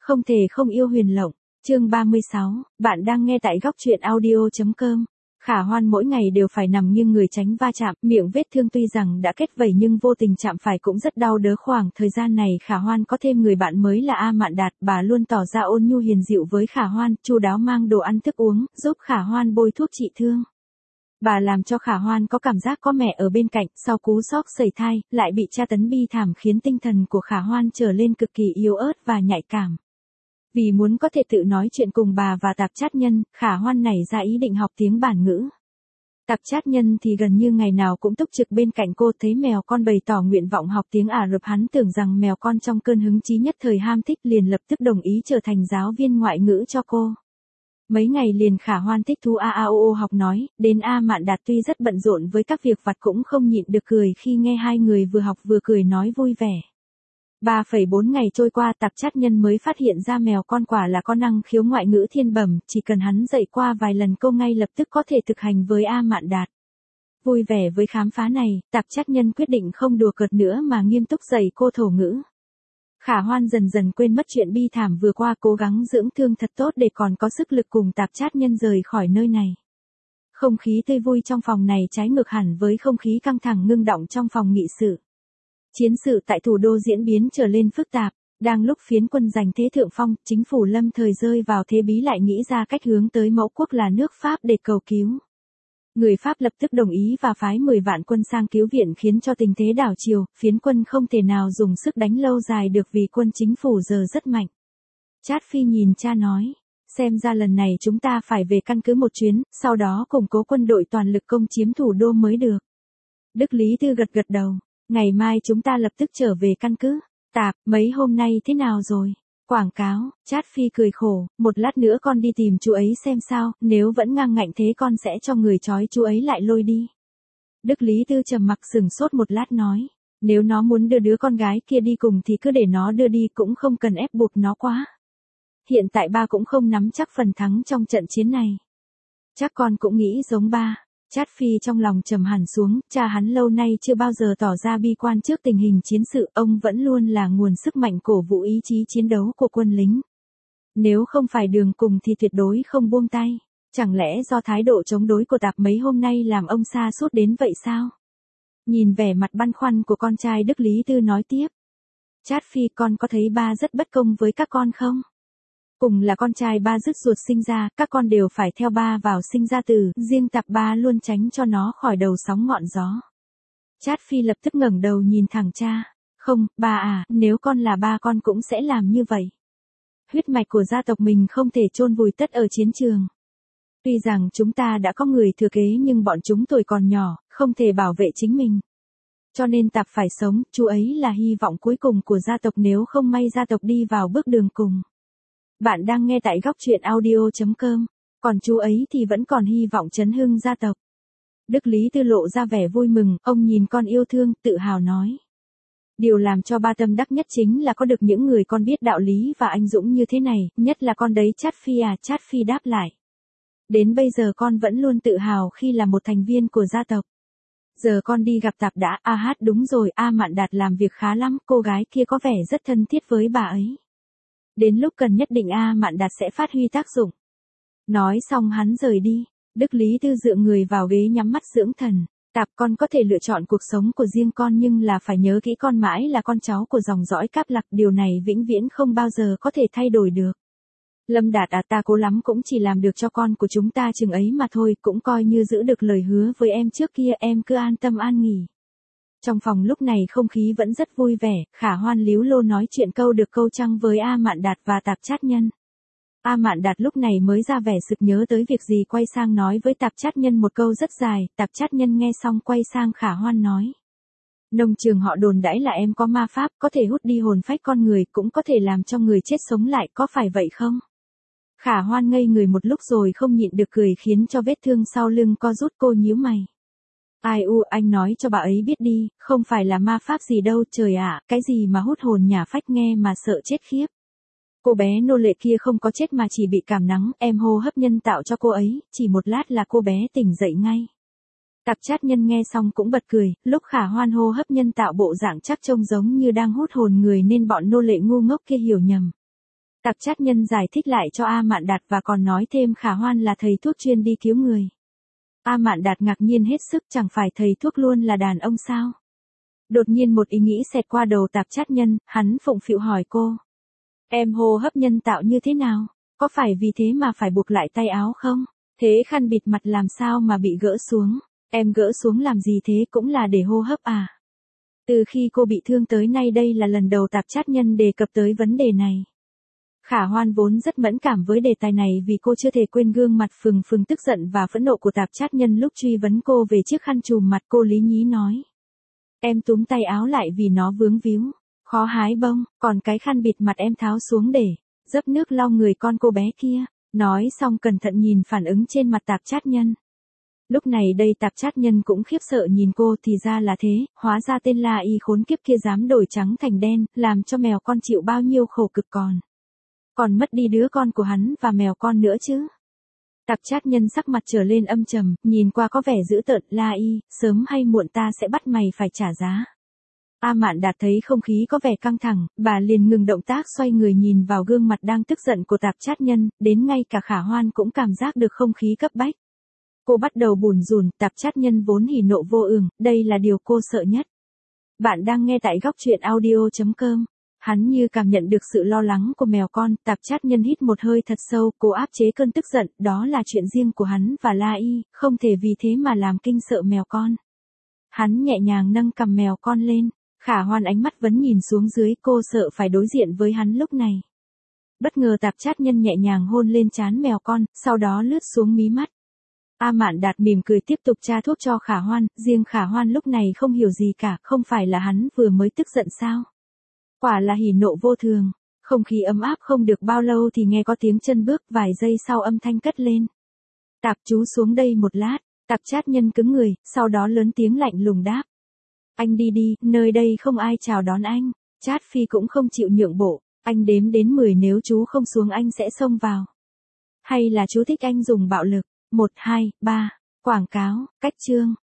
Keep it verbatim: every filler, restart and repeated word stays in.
Không thể không yêu Huyền Lộng, chương ba mươi sáu, bạn đang nghe tại góc truyện audio.com. Khả Hoan mỗi ngày đều phải nằm nghiêng người tránh va chạm, miệng vết thương tuy rằng đã kết vảy nhưng vô tình chạm phải cũng rất đau đớn. Khoảng thời gian này Khả Hoan có thêm người bạn mới là A Mạn Đạt, bà luôn tỏ ra ôn nhu hiền dịu với Khả Hoan, chu đáo mang đồ ăn thức uống, giúp Khả Hoan bôi thuốc trị thương. Bà làm cho Khả Hoan có cảm giác có mẹ ở bên cạnh, sau cú sốc sẩy thai, lại bị tra tấn bi thảm khiến tinh thần của Khả Hoan trở lên cực kỳ yếu ớt và nhạy cảm. Vì muốn có thể tự nói chuyện cùng bà và Tạp Chát Nhân, Khả Hoan nảy ra ý định học tiếng bản ngữ. Tạp Chát Nhân thì gần như ngày nào cũng túc trực bên cạnh cô, thấy mèo con bày tỏ nguyện vọng học tiếng Ả Rập, hắn tưởng rằng mèo con trong cơn hứng chí nhất thời ham thích liền lập tức đồng ý trở thành giáo viên ngoại ngữ cho cô. Mấy ngày liền Khả Hoan thích thú a a o o học nói, đến A Mạn Đạt tuy rất bận rộn với các việc vặt cũng không nhịn được cười khi nghe hai người vừa học vừa cười nói vui vẻ. ba phẩy bốn ngày trôi qua, Tạp Chát Nhân mới phát hiện ra mèo con quả là có năng khiếu ngoại ngữ thiên bẩm, chỉ cần hắn dạy qua vài lần cô ngay lập tức có thể thực hành với A Mạn Đạt. Vui vẻ với khám phá này, Tạp Chát Nhân quyết định không đùa cợt nữa mà nghiêm túc dạy cô thổ ngữ. Khả Hoan dần dần quên mất chuyện bi thảm vừa qua, cố gắng dưỡng thương thật tốt để còn có sức lực cùng Tạp Chát Nhân rời khỏi nơi này. Không khí tươi vui trong phòng này trái ngược hẳn với không khí căng thẳng ngưng đọng trong phòng nghị sự. Chiến sự tại thủ đô diễn biến trở lên phức tạp, đang lúc phiến quân giành thế thượng phong, chính phủ lâm thời rơi vào thế bí lại nghĩ ra cách hướng tới mẫu quốc là nước Pháp để cầu cứu. Người Pháp lập tức đồng ý và phái mười vạn quân sang cứu viện, khiến cho tình thế đảo chiều, phiến quân không thể nào dùng sức đánh lâu dài được vì quân chính phủ giờ rất mạnh. Trát Phi nhìn cha nói, xem ra lần này chúng ta phải về căn cứ một chuyến, sau đó củng cố quân đội toàn lực công chiếm thủ đô mới được. Đức Lý Tư gật gật đầu, ngày mai chúng ta lập tức trở về căn cứ. Tạp, mấy hôm nay thế nào rồi? Quảng cáo, Trát Phi cười khổ, một lát nữa con đi tìm chú ấy xem sao, nếu vẫn ngang ngạnh thế con sẽ cho người trói chú ấy lại lôi đi. Đức Lý Tư trầm mặc sừng sốt một lát nói, nếu nó muốn đưa đứa con gái kia đi cùng thì cứ để nó đưa đi, cũng không cần ép buộc nó quá. Hiện tại ba cũng không nắm chắc phần thắng trong trận chiến này. Chắc con cũng nghĩ giống ba. Trát Phi trong lòng trầm hẳn xuống, cha hắn lâu nay chưa bao giờ tỏ ra bi quan trước tình hình chiến sự, ông vẫn luôn là nguồn sức mạnh cổ vũ ý chí chiến đấu của quân lính. Nếu không phải đường cùng thì tuyệt đối không buông tay, chẳng lẽ do thái độ chống đối của Tạp mấy hôm nay làm ông sa sút đến vậy sao? Nhìn vẻ mặt băn khoăn của con trai, Đức Lý Tư nói tiếp. Trát Phi, con có thấy ba rất bất công với các con không? Cùng là con trai ba dứt ruột sinh ra, các con đều phải theo ba vào sinh ra tử, riêng Tạp ba luôn tránh cho nó khỏi đầu sóng ngọn gió. Trát Phi lập tức ngẩng đầu nhìn thẳng cha. Không, ba à, nếu con là ba con cũng sẽ làm như vậy. Huyết mạch của gia tộc mình không thể chôn vùi tất ở chiến trường. Tuy rằng chúng ta đã có người thừa kế nhưng bọn chúng tuổi còn nhỏ, không thể bảo vệ chính mình. Cho nên Tạp phải sống, chú ấy là hy vọng cuối cùng của gia tộc, nếu không may gia tộc đi vào bước đường cùng. Bạn đang nghe tại góc truyện audio.com, còn chú ấy thì vẫn còn hy vọng chấn hưng gia tộc. Đức Lý Tư lộ ra vẻ vui mừng, ông nhìn con yêu thương, tự hào nói. Điều làm cho ba tâm đắc nhất chính là có được những người con biết đạo lý và anh dũng như thế này, nhất là con đấy. Trát Phi à, Trát Phi đáp lại. Đến bây giờ con vẫn luôn tự hào khi là một thành viên của gia tộc. Giờ con đi gặp Tạp đã, a hát đúng rồi, A Mạn Đạt làm việc khá lắm, cô gái kia có vẻ rất thân thiết với bà ấy. Đến lúc cần nhất định A Mạn Đạt sẽ phát huy tác dụng. Nói xong hắn rời đi, Đức Lý Tư dựa người vào ghế nhắm mắt dưỡng thần. Tạp, con có thể lựa chọn cuộc sống của riêng con nhưng là phải nhớ kỹ con mãi là con cháu của dòng dõi Cáp Lạc, điều này vĩnh viễn không bao giờ có thể thay đổi được. Lâm Đạt à, ta cố lắm cũng chỉ làm được cho con của chúng ta chừng ấy mà thôi, cũng coi như giữ được lời hứa với em trước kia, em cứ an tâm an nghỉ. Trong phòng lúc này không khí vẫn rất vui vẻ, Khả Hoan líu lô nói chuyện câu được câu trăng với A Mạn Đạt và Tạp Chát Nhân. A Mạn Đạt lúc này mới ra vẻ sực nhớ tới việc gì, quay sang nói với Tạp Chát Nhân một câu rất dài. Tạp Chát Nhân nghe xong quay sang Khả Hoan nói. Nông trường họ đồn đãi là em có ma pháp, có thể hút đi hồn phách con người, cũng có thể làm cho người chết sống lại, có phải vậy không? Khả Hoan ngây người một lúc rồi không nhịn được cười, khiến cho vết thương sau lưng co rút. Cô nhíu mày. Ai u, anh nói cho bà ấy biết đi, không phải là ma pháp gì đâu, trời ạ, cái gì mà hút hồn nhả phách, nghe mà sợ chết khiếp. Cô bé nô lệ kia không có chết mà chỉ bị cảm nắng, em hô hấp nhân tạo cho cô ấy, chỉ một lát là cô bé tỉnh dậy ngay. Tạp Chát Nhân nghe xong cũng bật cười, lúc Khả Hoan hô hấp nhân tạo bộ dạng chắc trông giống như đang hút hồn người nên bọn nô lệ ngu ngốc kia hiểu nhầm. Tạp chát nhân giải thích lại cho A Mạn Đạt và còn nói thêm Khả Hoan là thầy thuốc chuyên đi cứu người. A Mạn Đạt ngạc nhiên hết sức, chẳng phải thầy thuốc luôn là đàn ông sao? Đột nhiên một ý nghĩ xẹt qua đầu tạp chát nhân, hắn phụng phịu hỏi cô. Em hô hấp nhân tạo như thế nào? Có phải vì thế mà phải buộc lại tay áo không? Thế khăn bịt mặt làm sao mà bị gỡ xuống? Em gỡ xuống làm gì thế, cũng là để hô hấp à? Từ khi cô bị thương tới nay đây là lần đầu tạp chát nhân đề cập tới vấn đề này. Khả Hoan vốn rất mẫn cảm với đề tài này vì cô chưa thể quên gương mặt phừng phừng tức giận và phẫn nộ của tạp chát nhân lúc truy vấn cô về chiếc khăn trùm mặt. Cô lý nhí nói. Em túm tay áo lại vì nó vướng víu, khó hái bông, còn cái khăn bịt mặt em tháo xuống để dấp nước lau người con cô bé kia. Nói xong cẩn thận nhìn phản ứng trên mặt tạp chát nhân. Lúc này đây tạp chát nhân cũng khiếp sợ nhìn cô, thì ra là thế, hóa ra tên La Y khốn kiếp kia dám đổi trắng thành đen, làm cho mèo con chịu bao nhiêu khổ cực còn. Còn mất đi đứa con của hắn và mèo con nữa chứ. Tạp chát nhân sắc mặt trở lên âm trầm, nhìn qua có vẻ dữ tợn. La Y, sớm hay muộn ta sẽ bắt mày phải trả giá. A Mạn Đạt thấy không khí có vẻ căng thẳng, bà liền ngừng động tác xoay người nhìn vào gương mặt đang tức giận của tạp chát nhân, đến ngay cả Khả Hoan cũng cảm giác được không khí cấp bách. Cô bắt đầu bủn rủn, tạp chát nhân vốn hỉ nộ vô ương, đây là điều cô sợ nhất. Bạn đang nghe tại góc truyện audio chấm com. Hắn như cảm nhận được sự lo lắng của mèo con, tạp chát nhân hít một hơi thật sâu, cố áp chế cơn tức giận, đó là chuyện riêng của hắn và La Y, không thể vì thế mà làm kinh sợ mèo con. Hắn nhẹ nhàng nâng cằm mèo con lên, Khả Hoan ánh mắt vẫn nhìn xuống dưới, cô sợ phải đối diện với hắn lúc này. Bất ngờ tạp chát nhân nhẹ nhàng hôn lên trán mèo con, sau đó lướt xuống mí mắt. A Mạn Đạt mỉm cười tiếp tục tra thuốc cho Khả Hoan, riêng Khả Hoan lúc này không hiểu gì cả, không phải là hắn vừa mới tức giận sao? Quả là hỉ nộ vô thường. Không khí ấm áp không được bao lâu thì nghe có tiếng chân bước, vài giây sau âm thanh cất lên. Tạp chú xuống đây một lát. Tạp chát nhân cứng người, sau đó lớn tiếng lạnh lùng đáp. Anh đi đi, nơi đây không ai chào đón anh. Chát Phi cũng không chịu nhượng bộ. Anh đếm đến mười, nếu chú không xuống anh sẽ xông vào. Hay là chú thích anh dùng bạo lực? Một, hai, ba. Quảng cáo, cách chương.